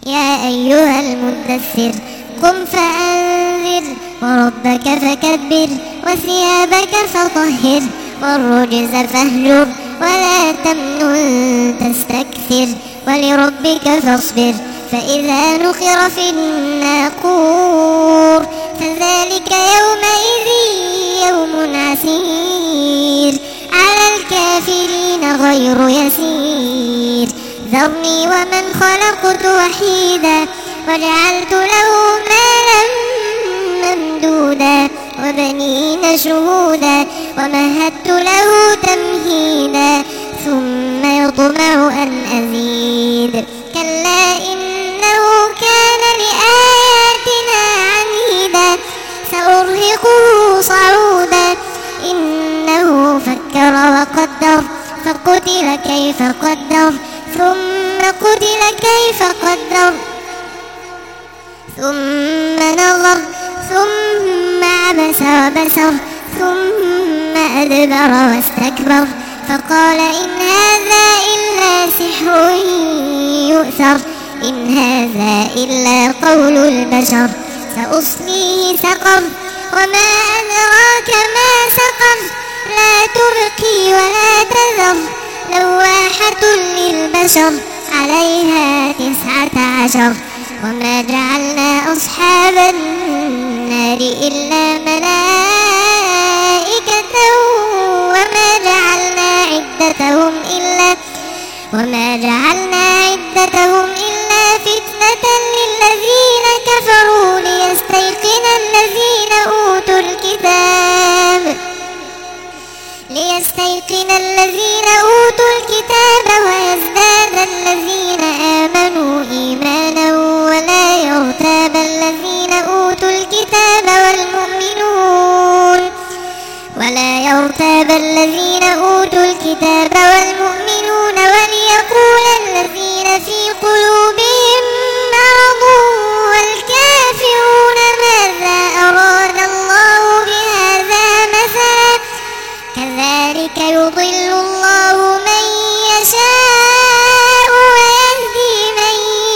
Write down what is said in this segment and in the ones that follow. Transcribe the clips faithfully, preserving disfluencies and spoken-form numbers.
يا أيها المدثر قم فأنذر وربك فكبر وثيابك فطهر والرجز فاهجر ولا تمنن تستكثر ولربك فاصبر فإذا نقر في الناقور فذلك يومئذ يوم عسير على الكافرين غير يسير ذرني ومن خلقت وحيدا وجعلت له مالا ممدودا وبنين شهودا ومهدت له تمهيدا ثم يطمع أن أزيد كلا إنه كان لآياتنا عنيدا سأرهقه صعودا إنه فكر وقدر فقتل كيف قدر ثم قتل كيف قدر ثم نظر ثم عبس وبسر ثم أدبر واستكبر فقال إن هذا إلا سحر يؤثر إن هذا إلا قول البشر سأصليه سقر وما أدراك ما سقر لا تبقي ولا تذر لواحة للبشر عليها تسعة عشر وما جعلنا أصحاب النار إلا ملائكة وما جعلنا عدتهم إلا وما جعلنا عدتهم إلا فتنة للذين كفروا ليستيقن الذين أوتوا الكتاب ليستيقن الذين أوتوا الكتاب ويزداد الذين آمنوا إيمانا ولا يرتاب الذين أوتوا الكتاب والمؤمنون ولا يرتاب الذين أوتوا الكتاب والمؤمنون وليقول الذين في قلوبهم مرض والكافرون ماذا أراد الله بهذا مثلا كذلك يضل الله من يشاء ويهدي من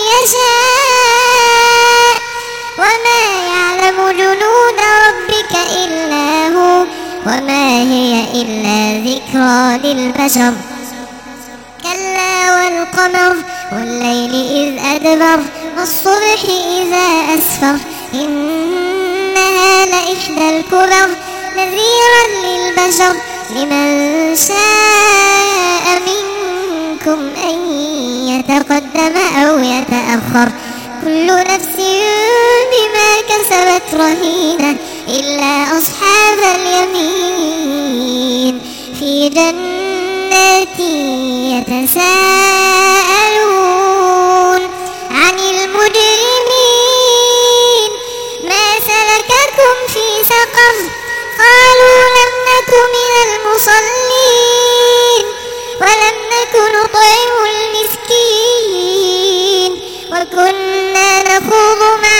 يشاء وما يعلم جنود ربك إلا هو وما هي إلا ذكرى للبشر كلا والقمر والليل إذ أدبر والصبح إذا أسفر إنها لإحدى الكبر نذيرا للبشر لمن شاء منكم أن يتقدم أو يتأخر كل نفس بما كسبت رهينة إلا أصحاب اليمين في جنات يتساءلون عن المجرمين ما سلككم في سقر قالوا لم نك من المصلين ولم نك نطعم المسكين وكنا نخوض مع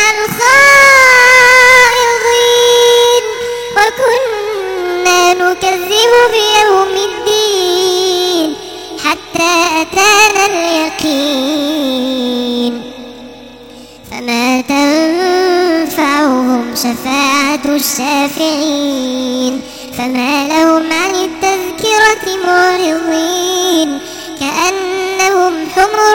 الخائضين وكنا نكذب بيوم الدين حتى أتانا اليقين فما تنفعهم شفاعة الشافعين فما لهم عن التذكرة معرضين كأنهم حمر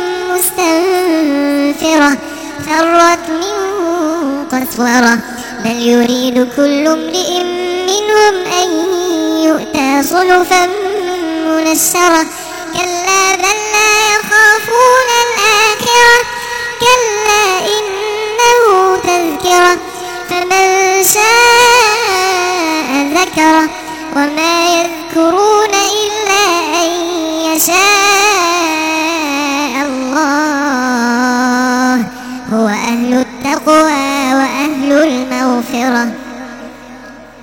مستنفرة فرت من قسورة بل يريد كل امرئ منهم أن يؤتى صحفا منشرة كلا بل لا يخافون الآخرة كلا إنه